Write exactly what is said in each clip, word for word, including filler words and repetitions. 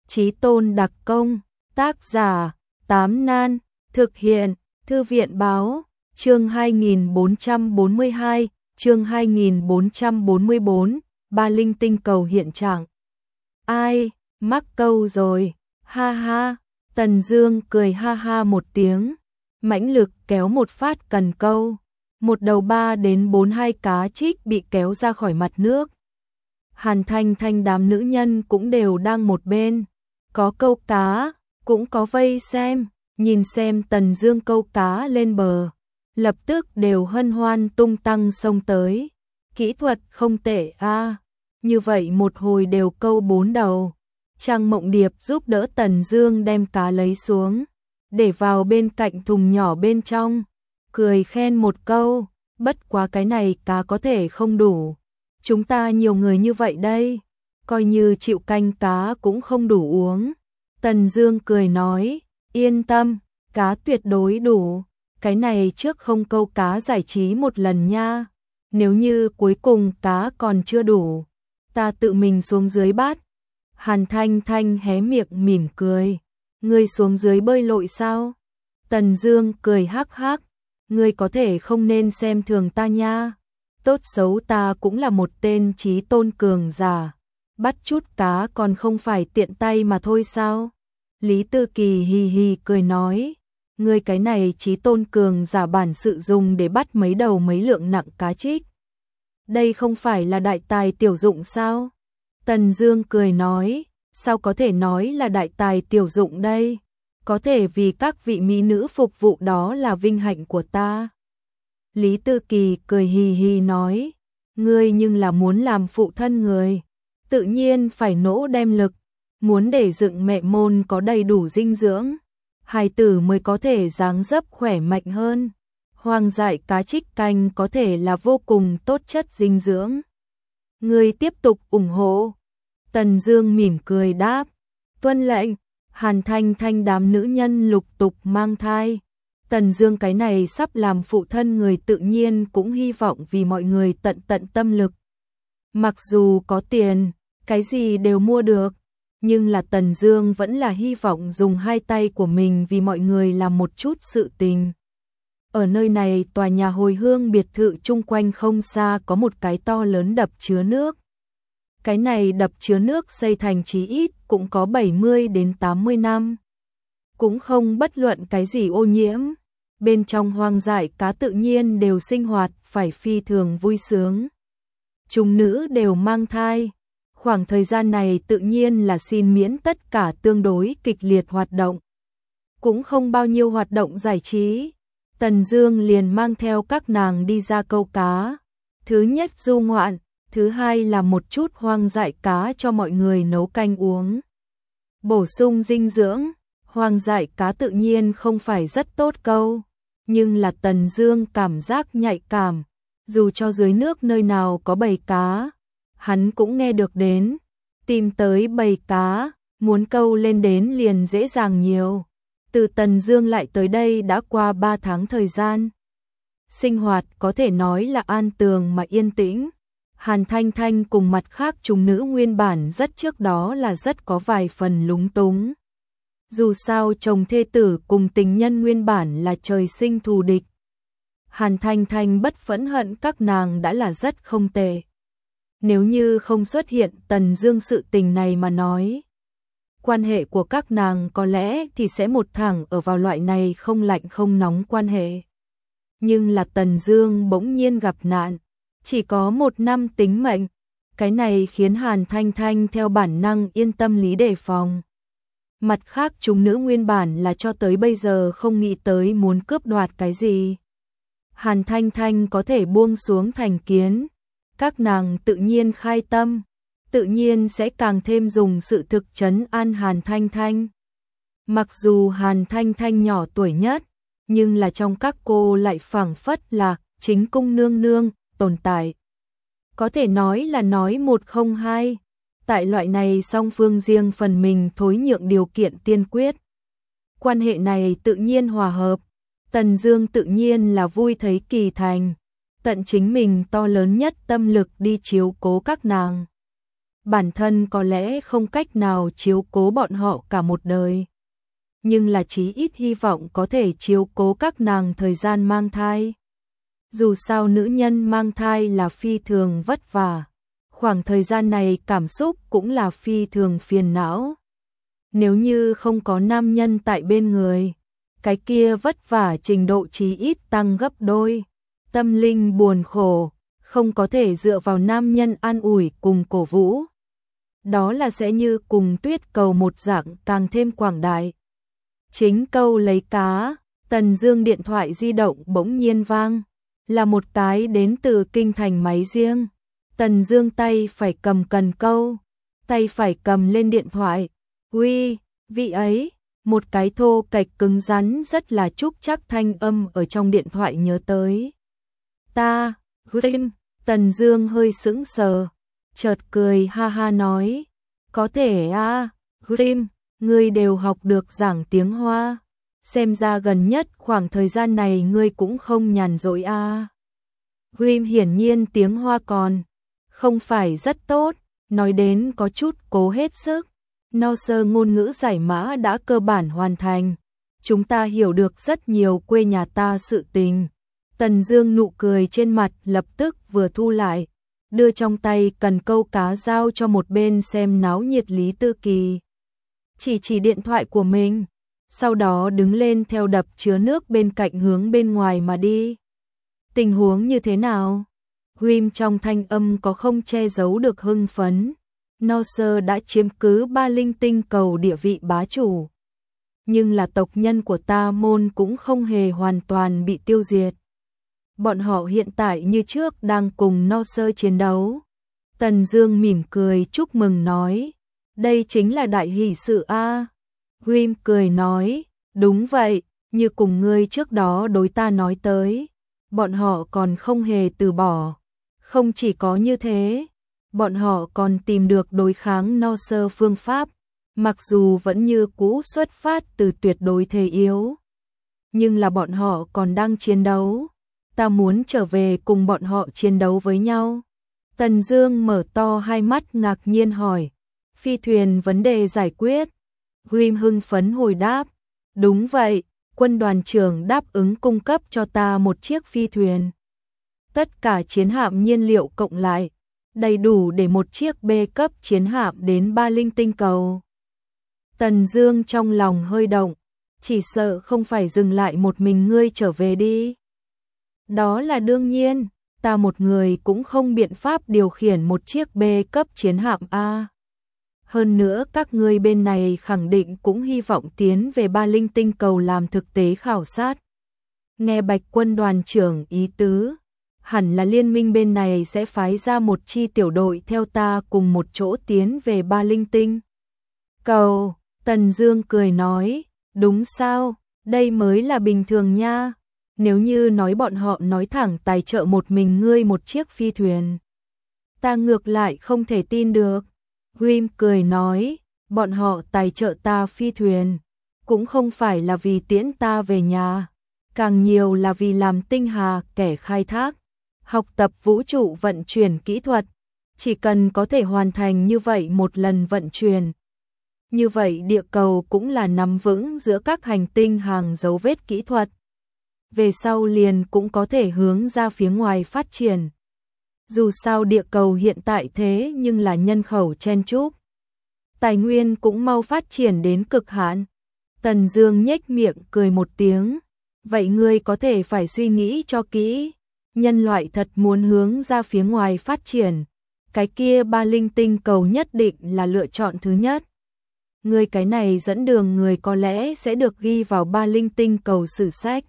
Chí tôn đặc công, tác giả, Tám Nan, thực hiện, Thư viện báo, chương hai nghìn bốn trăm bốn mươi hai, chương hai nghìn bốn trăm bốn mươi bốn, ba linh tinh cầu hiện trạng. Ai, mắc câu rồi, ha ha, Tần Dương cười ha ha một tiếng, mãnh lực kéo một phát cần câu, một đầu ba đến bốn hai cá trích bị kéo ra khỏi mặt nước. Hàn Thanh Thanh đám nữ nhân cũng đều đang một bên, có câu cá, cũng có vây xem, nhìn xem Tần Dương câu cá lên bờ, lập tức đều hân hoan tung tăng xông tới. Kỹ thuật không tệ a, như vậy một hồi đều câu bốn đầu. Trang Mộng Điệp giúp đỡ Tần Dương đem cá lấy xuống, để vào bên cạnh thùng nhỏ bên trong, cười khen một câu, bất quá cái này cá có thể không đủ. Chúng ta nhiều người như vậy đây, coi như chịu canh cá cũng không đủ uống. Tần Dương cười nói, yên tâm, cá tuyệt đối đủ, cái này trước không câu cá giải trí một lần nha. Nếu như cuối cùng cá còn chưa đủ, ta tự mình xuống dưới bắt. Hàn Thanh Thanh hé miệng mỉm cười, ngươi xuống dưới bơi lội sao? Tần Dương cười hắc hắc, ngươi có thể không nên xem thường ta nha. Tốt xấu ta cũng là một tên chí tôn cường giả, bắt chút cá còn không phải tiện tay mà thôi sao? Lý Tư Kỳ hì hì cười nói, ngươi cái này chí tôn cường giả bản sự dùng để bắt mấy đầu mấy lượng nặng cá trích. Đây không phải là đại tài tiểu dụng sao? Tần Dương cười nói, sao có thể nói là đại tài tiểu dụng đây? Có thể vì các vị mỹ nữ phục vụ đó là vinh hạnh của ta. Lý Tư Kỳ cười hì hì nói, ngươi nhưng là muốn làm phụ thân người, tự nhiên phải nỗ đem lực, muốn để dựng mẹ môn có đầy đủ dinh dưỡng, hài tử mới có thể dáng dấp khỏe mạnh hơn. Hoang dại cá trích canh có thể là vô cùng tốt chất dinh dưỡng. Ngươi tiếp tục ủng hộ. Tần Dương mỉm cười đáp, tuân lệnh. Hàn Thanh Thanh đám nữ nhân lục tục mang thai. Tần Dương cái này sắp làm phụ thân người tự nhiên cũng hy vọng vì mọi người tận tận tâm lực. Mặc dù có tiền, cái gì đều mua được, nhưng là Tần Dương vẫn là hy vọng dùng hai tay của mình vì mọi người làm một chút sự tình. Ở nơi này tòa nhà hồi hương biệt thự chung quanh không xa có một cái to lớn đập chứa nước. Cái này đập chứa nước xây thành chí ít cũng có bảy mươi đến tám mươi năm. Cũng không bất luận cái gì ô nhiễm. Bên trong hoang dại cá tự nhiên đều sinh hoạt phải phi thường vui sướng. Chúng nữ đều mang thai. Khoảng thời gian này tự nhiên là xin miễn tất cả tương đối kịch liệt hoạt động. Cũng không bao nhiêu hoạt động giải trí. Tần Dương liền mang theo các nàng đi ra câu cá. Thứ nhất du ngoạn, thứ hai là một chút hoang dại cá cho mọi người nấu canh uống. Bổ sung dinh dưỡng, hoang dại cá tự nhiên không phải rất tốt câu, nhưng là Tần Dương cảm giác nhạy cảm, dù cho dưới nước nơi nào có bầy cá, hắn cũng nghe được đến, tìm tới bầy cá, muốn câu lên đến liền dễ dàng nhiều. Từ Tần Dương lại tới đây đã qua ba tháng thời gian. Sinh hoạt có thể nói là an tường mà yên tĩnh. Hàn Thanh Thanh cùng mặt khác chúng nữ nguyên bản rất trước đó là rất có vài phần lúng túng. Dù sao chồng thê tử cùng tình nhân nguyên bản là trời sinh thù địch. Hàn Thanh Thanh bất phẫn hận các nàng đã là rất không tệ. Nếu như không xuất hiện Tần Dương sự tình này mà nói, quan hệ của các nàng có lẽ thì sẽ một thẳng ở vào loại này không lạnh không nóng quan hệ. Nhưng là Tần Dương bỗng nhiên gặp nạn, chỉ có một năm tính mệnh, cái này khiến Hàn Thanh Thanh theo bản năng yên tâm lý đề phòng. Mặt khác chúng nữ nguyên bản là cho tới bây giờ không nghĩ tới muốn cướp đoạt cái gì. Hàn Thanh Thanh có thể buông xuống thành kiến, các nàng tự nhiên khai tâm, tự nhiên sẽ càng thêm dùng sự thực trấn an Hàn Thanh Thanh. Mặc dù Hàn Thanh Thanh nhỏ tuổi nhất, nhưng là trong các cô lại phảng phất là chính cung nương nương tồn tại. Có thể nói là nói một không hai. Tại loại này song phương riêng phần mình thối nhượng điều kiện tiên quyết. Quan hệ này tự nhiên hòa hợp. Tần Dương tự nhiên là vui thấy kỳ thành, tận chính mình to lớn nhất tâm lực đi chiếu cố các nàng. bản thân có lẽ không cách nào chiếu cố bọn họ cả một đời, nhưng là chí ít hy vọng có thể chiếu cố các nàng thời gian mang thai. Dù sao nữ nhân mang thai là phi thường vất vả, khoảng thời gian này cảm xúc cũng là phi thường phiền não. Nếu như không có nam nhân tại bên người, cái kia vất vả trình độ chí ít tăng gấp đôi, tâm linh buồn khổ, không có thể dựa vào nam nhân an ủi cùng cổ vũ. Đó là sẽ như cùng tuyết cầu một dạng càng thêm quảng đại. Chính câu lấy cá, Tần Dương điện thoại di động bỗng nhiên vang, là một cái đến từ kinh thành máy riêng. Tần Dương tay phải cầm cần câu, tay phải cầm lên điện thoại. Uy, vị ấy, một cái thô kệch cứng rắn rất là trúc chắc thanh âm ở trong điện thoại nhớ tới. Ta, Grim, Tần Dương hơi sững sờ, chợt cười ha ha nói, có thể a, Grim, ngươi đều học được giảng tiếng Hoa, xem ra gần nhất khoảng thời gian này ngươi cũng không nhàn rỗi a. Grim hiển nhiên tiếng Hoa còn không phải rất tốt, nói đến có chút cố hết sức. No sơ ngôn ngữ giải mã đã cơ bản hoàn thành. Chúng ta hiểu được rất nhiều quê nhà ta sự tình. Tần Dương nụ cười trên mặt lập tức vừa thu lại, đưa trong tay cần câu cá giao cho một bên xem náo nhiệt Lý Tư Kỳ. Chỉ chỉ điện thoại của mình, sau đó đứng lên theo đập chứa nước bên cạnh hướng bên ngoài mà đi. Tình huống như thế nào? Grim trong thanh âm có không che giấu được hưng phấn. No sơ đã chiếm cứ ba linh tinh cầu địa vị bá chủ. Nhưng là tộc nhân của ta môn cũng không hề hoàn toàn bị tiêu diệt. Bọn họ hiện tại như trước đang cùng No sơ chiến đấu. Tần Dương mỉm cười chúc mừng nói, đây chính là đại hỷ sự a. Grim cười nói, đúng vậy, như cùng ngươi trước đó đối ta nói tới, bọn họ còn không hề từ bỏ. Không chỉ có như thế, bọn họ còn tìm được đối kháng No sơ phương pháp, mặc dù vẫn như cũ xuất phát từ tuyệt đối thế yếu. Nhưng là bọn họ còn đang chiến đấu, ta muốn trở về cùng bọn họ chiến đấu với nhau. Tần Dương mở to hai mắt ngạc nhiên hỏi, phi thuyền vấn đề giải quyết. Grim hưng phấn hồi đáp, đúng vậy, quân đoàn trưởng đáp ứng cung cấp cho ta một chiếc phi thuyền. Tất cả chiến hạm nhiên liệu cộng lại, đầy đủ để một chiếc B cấp chiến hạm đến ba linh tinh cầu. Tần Dương trong lòng hơi động, chỉ sợ không phải dừng lại một mình ngươi trở về đi. Đó là đương nhiên, ta một người cũng không biện pháp điều khiển một chiếc B cấp chiến hạm a. Hơn nữa các ngươi bên này khẳng định cũng hy vọng tiến về ba linh tinh cầu làm thực tế khảo sát. Nghe Bạch quân đoàn trưởng ý tứ, hẳn là liên minh bên này sẽ phái ra một chi tiểu đội theo ta cùng một chỗ tiến về ba linh tinh cầu. Tần Dương cười nói, đúng sao, đây mới là bình thường nha. Nếu như nói bọn họ nói thẳng tài trợ một mình ngươi một chiếc phi thuyền, ta ngược lại không thể tin được. Grim cười nói, bọn họ tài trợ ta phi thuyền, cũng không phải là vì tiễn ta về nhà, càng nhiều là vì làm tinh hà kẻ khai thác, học tập vũ trụ vận chuyển kỹ thuật. Chỉ cần có thể hoàn thành như vậy một lần vận chuyển, như vậy địa cầu cũng là nắm vững giữa các hành tinh hàng dấu vết kỹ thuật. Về sau liền cũng có thể hướng ra phía ngoài phát triển. Dù sao địa cầu hiện tại thế nhưng là nhân khẩu chen chúc, tài nguyên cũng mau phát triển đến cực hạn. Tần Dương nhếch miệng cười một tiếng, vậy ngươi có thể phải suy nghĩ cho kỹ, nhân loại thật muốn hướng ra phía ngoài phát triển, cái kia ba linh tinh cầu nhất định là lựa chọn thứ nhất. Ngươi cái này dẫn đường người có lẽ sẽ được ghi vào ba linh tinh cầu sử sách.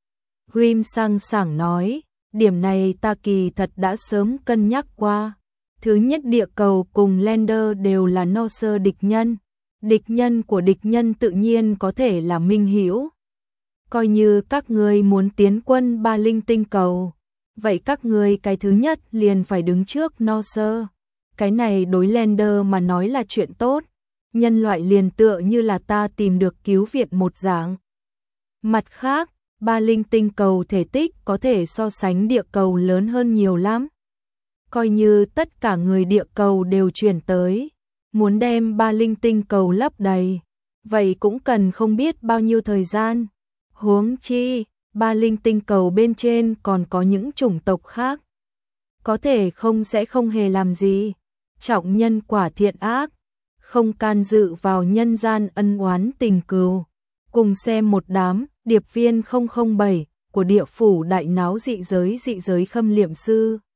Grim sang sảng nói, điểm này ta kỳ thật đã sớm cân nhắc qua. Thứ nhất, địa cầu cùng Lander đều là No sơ địch nhân. Địch nhân của địch nhân tự nhiên có thể là minh hữu. Coi như các ngươi muốn tiến quân ba linh tinh cầu, vậy các ngươi cái thứ nhất liền phải đứng trước No sơ. Cái này đối Lander mà nói là chuyện tốt. Nhân loại liền tựa như là ta tìm được cứu viện một dạng. Mặt khác, ba linh tinh cầu thể tích có thể so sánh địa cầu lớn hơn nhiều lắm. coi như tất cả người địa cầu đều chuyển tới, muốn đem ba linh tinh cầu lấp đầy, vậy cũng cần không biết bao nhiêu thời gian. Huống chi, ba linh tinh cầu bên trên còn có những chủng tộc khác, có thể không sẽ không hề làm gì, trọng nhân quả thiện ác, không can dự vào nhân gian ân oán tình cừu. Cùng xem một đám điệp viên không không bảy của địa phủ đại náo dị giới dị giới khâm liệm sư.